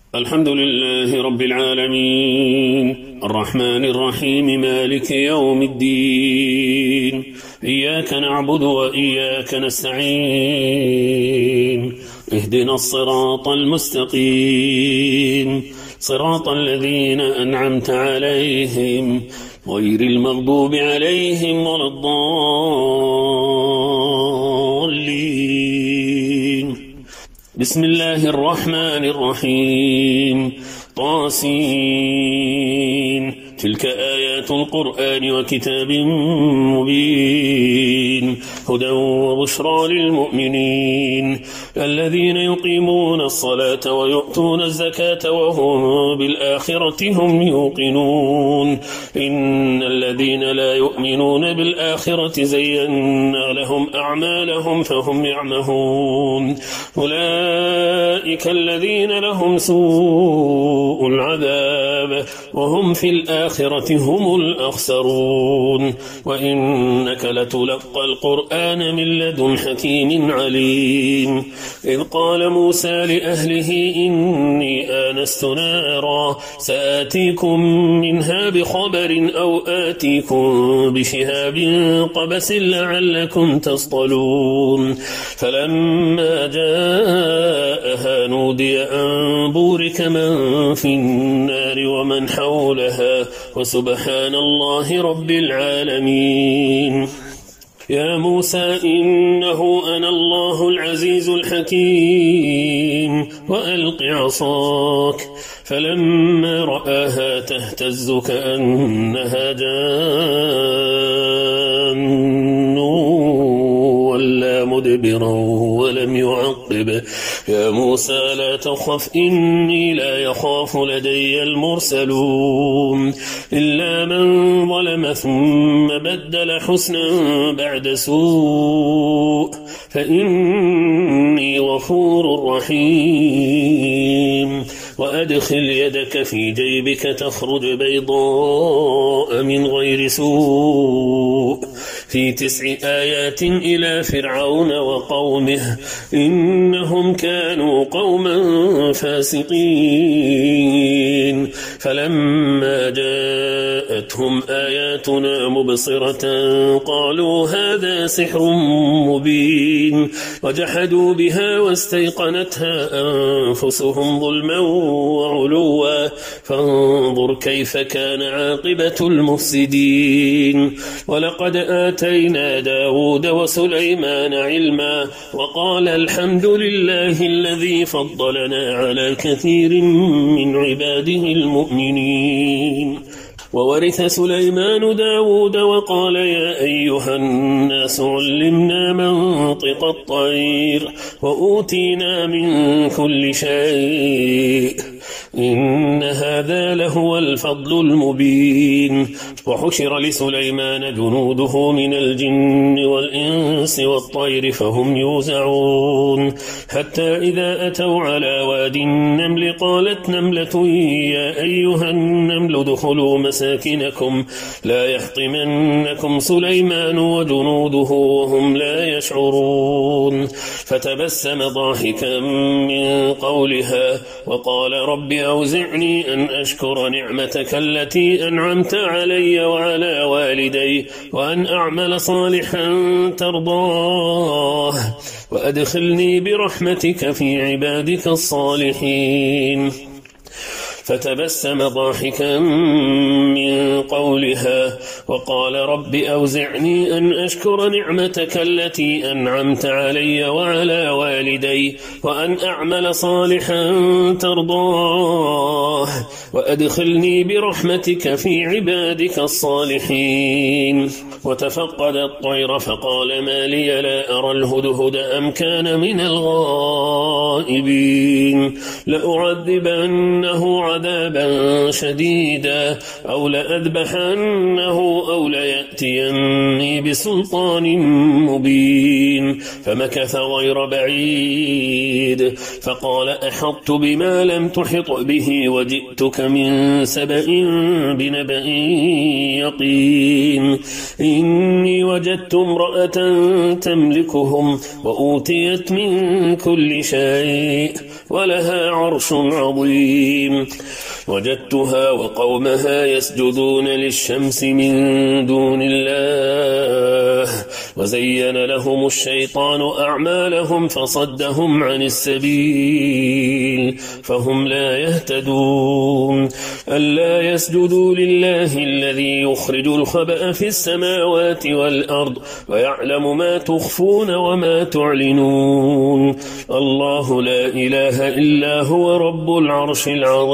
الحمد لله رب العالمين الرحمن الرحيم مالك يوم الدين إياك نعبد وإياك نستعين اهدنا الصراط المستقيم صراط الذين أنعمت عليهم غير المغضوب عليهم ولا الضالين. بسم الله الرحمن الرحيم. طاسين. تلك آيات القرآن وكتاب مبين هدى وبشرى للمؤمنين الذين يقيمون الصلاة ويؤتون الزكاة وهم بالآخرة هم يوقنون. إن الذين لا يؤمنون بالآخرة زينا لهم أعمالهم فهم يعمهون. أولئك الذين لهم سوء العذاب وهم في الآخرة هم الأخسرون. وإنك لتلقى القرآن من لدن حكيم عليم. إذ قال موسى لأهله إني آنست نارا سآتيكم منها بخبر أو آتيكم بشهاب قبس لعلكم تصطلون. فلما جاءها نودي أن بورك من في النار ومن حولها وسبحان الله رب العالمين. يا موسى إنه أنا الله العزيز الحكيم وألق عصاك. فلما رآها تهتز كأنها جان ولا مدبرا ولم يعقب. يا موسى لا تخف إني لا يخاف لدي المرسلون. إلا من ظلم ثم بدل حسنا بعد سوء فإني غفور رحيم. وأدخل يدك في جيبك تخرج بيضاء من غير سوء في 9 آيات إلى فرعون وقومه إنهم كانوا قوما فاسقين. فلما جاءتهم آياتنا مبصرة قالوا هذا سحر مبين وجحدوا بها واستيقنتها أنفسهم ظلما وعلوا فانظر كيف كان عاقبة المفسدين. ولقد آتينا داود وسليمان علما وقال الحمد لله الذي فضلنا على كثير من عباده المؤمنين. وورث سليمان داود وقال يا أيها الناس علمنا منطق الطير وأوتينا من كل شيء إن هذا لهو الفضل المبين. وحشر لسليمان جنوده من الجن والإنس والطير فهم يوزعون حتى إذا أتوا على واد النمل قالت نملة يا أيها النمل ادخلوا مساكنكم لا يحطمنكم سليمان وجنوده وهم لا يشعرون. فتبسم ضاحكا من قولها وقال رب أوزعني أن أشكر نعمتك التي أنعمت علي وعلى والدي وأن أعمل صالحا ترضاه وأدخلني برحمتك في عبادك الصالحين. فتبسم ضاحكا من قولها وقال رب أوزعني أن أشكر نعمتك التي أنعمت علي وعلى والدي وأن أعمل صالحا ترضاه وأدخلني برحمتك في عبادك الصالحين. وتفقد الطير فقال ما لي لا أرى الهدهد أم كان من الغائبين. لأعذبنه عذابا شديدا أو لأذبحنه أو ليأتيني بسلطان مبين. فمكث غير بعيد فقال أحطت بما لم تحط به وجئتك من سبأ بنبأ يقين. إني وجدت امرأة تملكهم وأوتيت من كل شيء ولها عرش عظيم. وجدتها وقومها يسجدون للشمس من دون الله، وزين لهم الشيطان أعمالهم فصدهم عن السبيل فهم لا يهتدون. ألا يسجدوا لله الذي يخرج الخبأ في السماوات والأرض ويعلم ما تخفون وما تعلنون. الله لا إله إلا هو رب العرش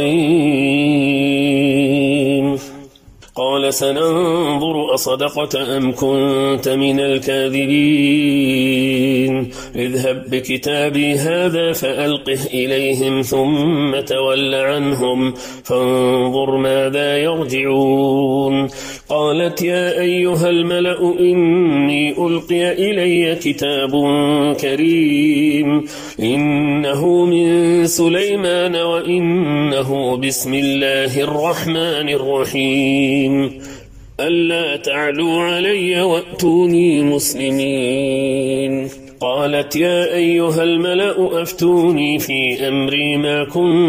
العظيم. قال سننظر أصدقت أم كنت من الكاذبين. اذهب بكتابي هذا فألقه إليهم ثم تول عنهم فانظر ماذا يرجعون. قالت يا أيها الملأ إني ألقي إلي كتاب كريم إنه من سليمان وإنه بسم الله الرحمن الرحيم ألا تعلوا علي وأتوني مسلمين. قالت يا أيها الملأ أفتوني في أمري ما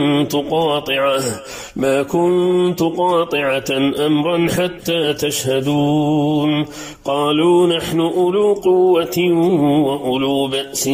كنت قاطعة أمرا حتى تشهدون. قالوا نحن أولو قوة وأولو بأس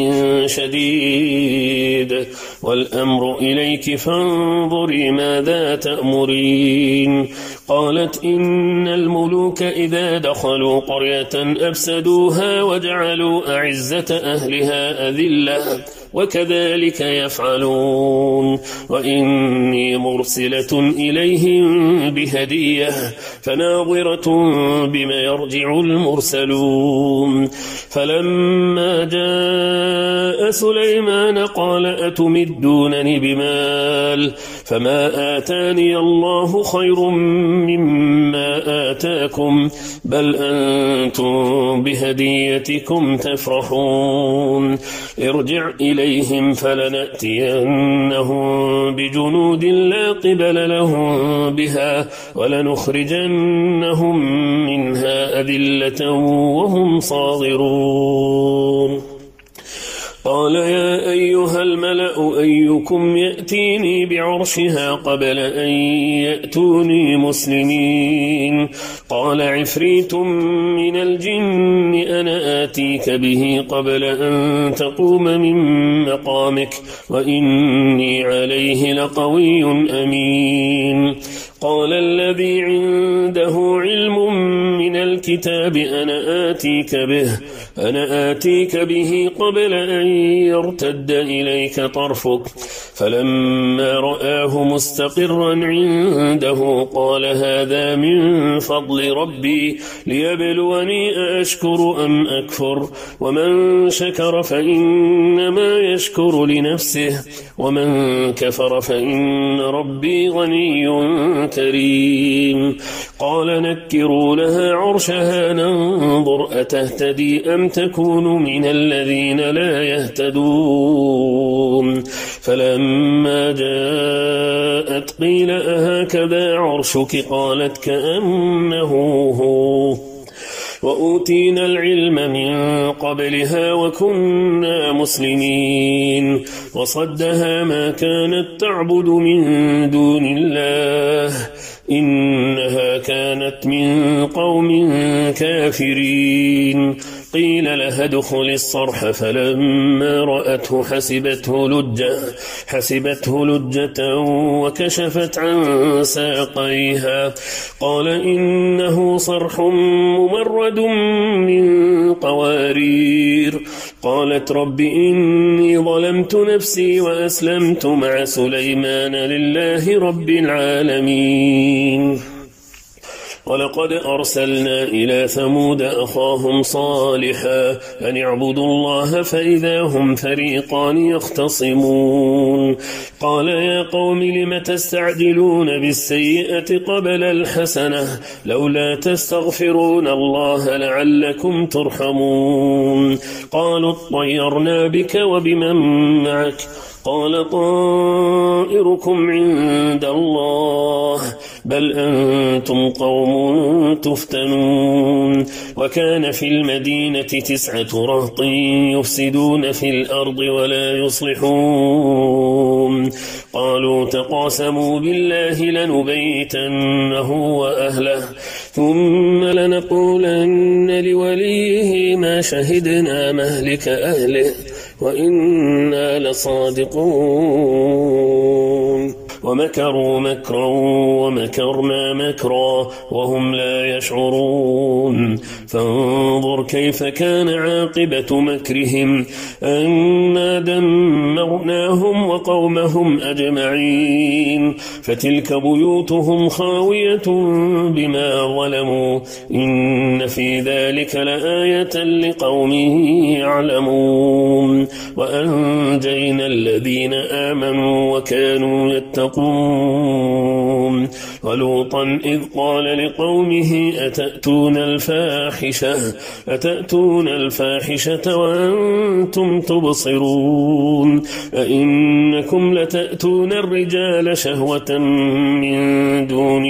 شديد والأمر إليك فانظري ماذا تأمرين. قالت إن الملوك إذا دخلوا قرية أفسدوها وجعلوا أعزة أهلها أذلة وكذلك يفعلون. وإني مرسلة إليهم بهدية فناظرة بما يرجع المرسلون. فلما جاء سليمان قال أتمدونني بمال فما آتاني الله خير مما آتاكم بل أنتم بهديتكم تفرحون. ارجع إليهم فلنأتينهم بجنود لا قبل لهم بها ولنخرجنهم منها أذلة وهم صاغرون. قال يا أيها الملأ أيكم يأتيني بعرشها قبل أن يأتوني مسلمين. قال عفريت من الجن أنا آتيك به قبل أن تقوم من مقامك وإني عليه لقوي أمين. قال الذي عنده علم من الكتاب أنا آتيك به قبل أن يرتد إليك طرفك. فلما رآه مستقرا عنده قال هذا من فضل ربي ليبلوني أشكر أم أكفر ومن شكر فإنما يشكر لنفسه ومن كفر فإن ربي غني كريم. قال نكروا لها عرشها ننظر أتهتدي أم تكون من الذين لا يهتدون. فلما جاءت قيل أهكذا عرشك قالت كأنه هو وأوتينا العلم من قبلها وكنا مسلمين. وصدها ما كانت تعبد من دون الله إنها كانت من قوم كافرين. قيل لها ادخل الصرح فلما رأته حسبته لجة وكشفت عن ساقيها. قال إنه صرح ممرد من قوارير. قالت رب إني ظلمت نفسي وأسلمت مع سليمان لله رب العالمين. ولقد أرسلنا إلى ثمود أخاهم صالحا أن اعبدوا الله فإذا هم فريقان يختصمون. قال يا قوم لم تستعجلون بالسيئة قبل الحسنة لولا تستغفرون الله لعلكم ترحمون. قالوا اطيرنا بك وبمن معك قال طائركم عند الله بل أنتم قوم تفتنون وكان في المدينة 9 رهط يفسدون في الأرض ولا يصلحون قالوا تقاسموا بالله لنبيتنه وأهله ثم لنقولن لوليه ما شهدنا مهلك أهله وإنا لصادقون ومكروا مكرا ومكرنا مكرا وهم لا يشعرون فانظر كيف كان عاقبة مكرهم أنا دمرناهم وقومهم أجمعين فتلك بيوتهم خاوية بما ظلموا إن في ذلك لآية لقوم يعلمون وأنجينا الذين آمنوا وكانوا يتقون ولوطا إذ قال لقومه أتأتون الفاحشة وأنتم تبصرون أئنكم لتأتون الرجال شهوة من دون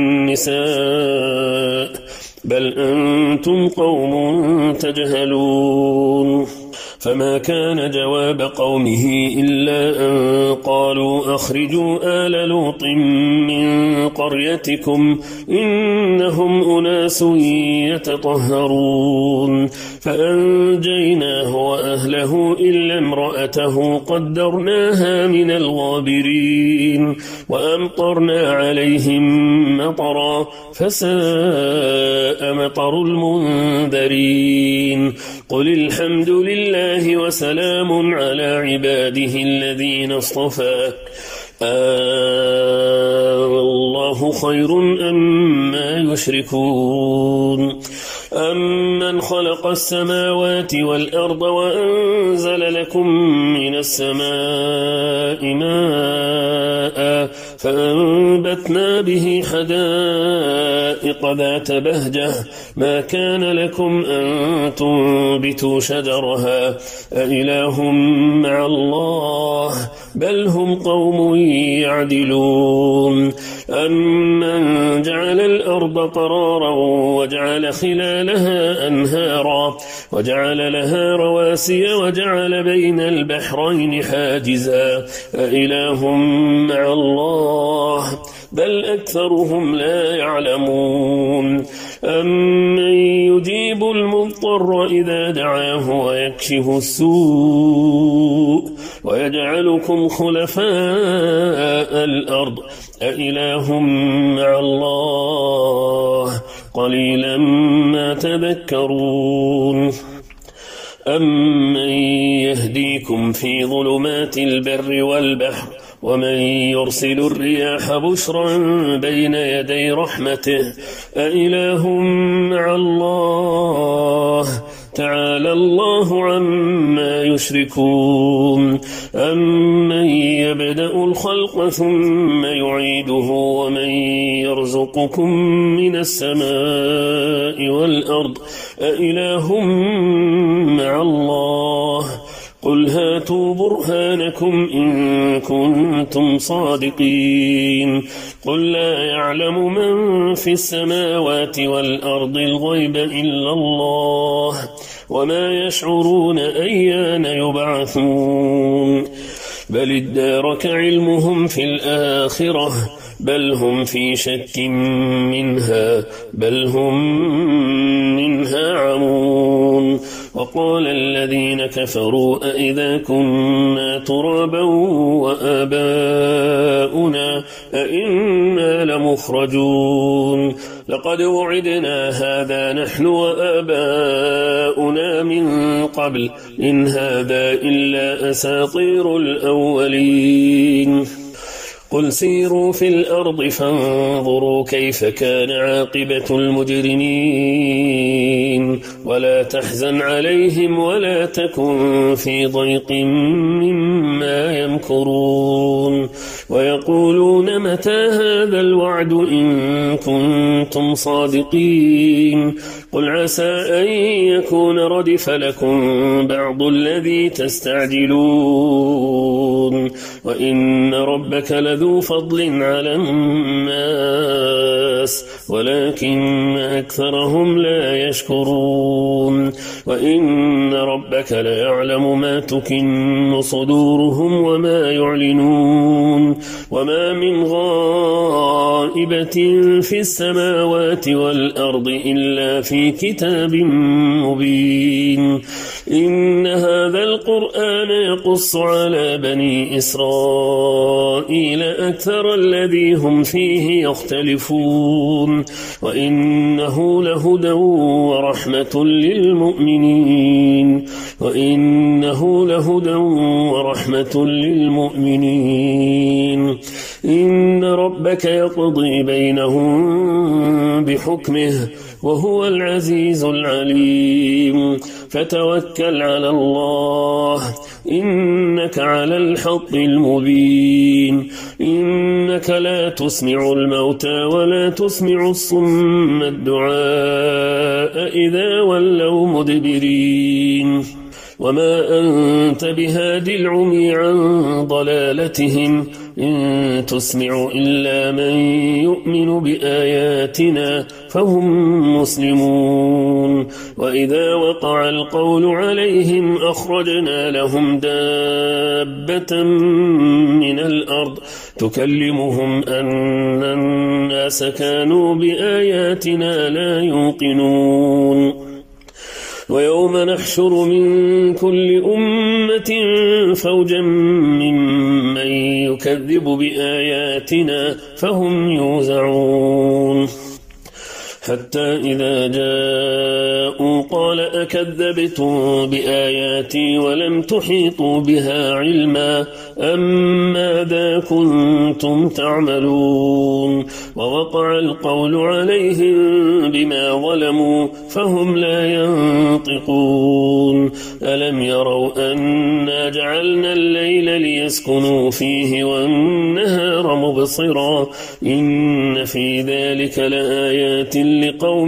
النساء بل أنتم قوم تجهلون فما كان جواب قومه إلا أن قالوا أخرجوا آل لوط من قريتكم إنهم أناس يتطهرون فأنجيناه وأهله إلا امرأته قدرناها من الغابرين وأمطرنا عليهم مطرا فساء مطر المنذرين قل الحمد لله وسلام على عباده الذين اصطفى الله خير أما يشركون أمن خلق السماوات والأرض وأنزل لكم من السماء ماء فأنبتنا به حدائق ذات بهجة ما كان لكم أن تنبتوا شجرها أإله مع الله بل هم قوم يعدلون أمن جعل الأرض قرارا وجعل خلالها أنهارا وجعل لها رواسي وجعل بين البحرين حاجزا أإله مع الله بل أكثرهم لا يعلمون أمن يجيب المضطر إذا دعاه ويكشف السوء ويجعلكم خلفاء الأرض أإله مع الله قليلا ما تذكرون أمن يهديكم في ظلمات البر والبحر ومن يرسل الرياح بشرا بين يدي رحمته أإله مع الله تعالى الله عما يشركون أمن يبدأ الخلق ثم يعيده ومن يرزقكم من السماء والأرض أإله مع الله قل هاتوا برهانكم إن كنتم صادقين قل لا يعلم من في السماوات والأرض الغيب إلا الله وما يشعرون أيان يبعثون بل ادارك علمهم في الآخرة بل هم في شك منها بل هم منها عمون وقال الذين كفروا أئذا كنا ترابا وآباؤنا أئنا لمخرجون لقد وعدنا هذا نحن وآباؤنا من قبل إن هذا إلا أساطير الأولين قل سيروا في الأرض فانظروا كيف كان عاقبة المجرمين ولا تحزن عليهم ولا تكن في ضيق مما يمكرون ويقولون متى هذا الوعد إن كنتم صادقين قل عسى أن يكون ردف لكم بعض الذي تستعجلون وإن ربك لذو فضل على الناس ولكن أكثرهم لا يشكرون وإن ربك ليعلم ما تكن صدورهم وما يعلنون وما من غائبة في السماوات والأرض إلا في كتاب مبين إن هذا القرآن يقص على بني إسرائيل أكثر الذي هم فيه يختلفون وإنه لهدى ورحمة للمؤمنين إن ربك يقضي بينهم بحكمه وهو العزيز العليم فتوكل على الله إنك على الحق المبين إنك لا تسمع الموتى ولا تسمع الصم الدعاء إذا ولوا مدبرين وما أنت بهادي العمي عن ضلالتهم إن تسمع إلا من يؤمن بآياتنا فهم مسلمون وإذا وقع القول عليهم أخرجنا لهم دابة من الأرض تكلمهم أن الناس كانوا بآياتنا لا يوقنون ويوم نحشر من كل أمة فوجا ممن يكذب بآياتنا فهم يوزعون حتى إذا جاءوا قال أكذبتم بآياتي ولم تحيطوا بها علما أم ماذا كنتم تعملون ووقع القول عليهم بما ظلموا فهم لا ينطقون ألم يروا أنا جعلنا الليل ليسكنوا فيه والنهار مبصرا إن في ذلك لآيات لقوم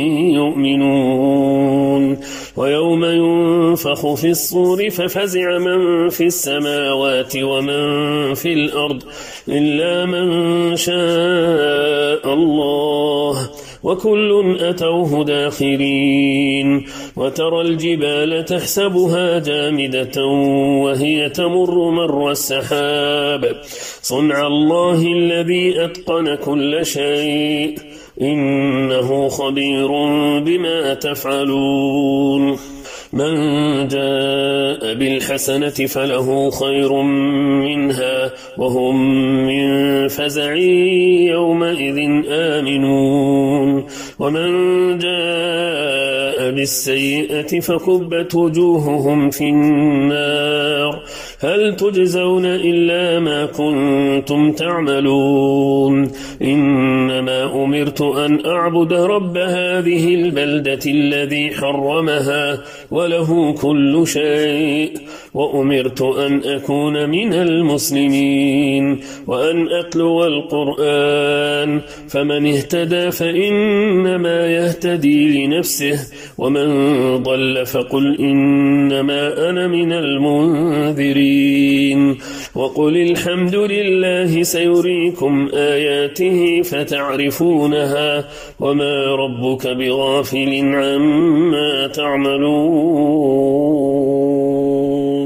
يؤمنون ويوم ينفخ في الصور ففزع من في السماوات ومن في الأرض إلا من شاء الله وكل أتوه داخرين وترى الجبال تحسبها جامدة وهي تمر مر السحاب صنع الله الذي أتقن كل شيء إنه خبير بما تفعلون من جاء بالحسنة فله خير منها وهم من فزع يومئذ آمنون ومن جاء بالسيئة فكبت وجوههم في النار هل تجزون إلا ما كنتم تعملون إنما أمرت أن أعبد رب هذه البلدة الذي حرمها وله كل شيء وأمرت أن أكون من المسلمين وأن أتلو القرآن فمن اهتدى فإنما يهتدي لنفسه ومن ضل فقل إنما أنا من المنذرين وقل الحمد لله سيريكم آياته فتعرفونها وما ربك بغافل عما تعملون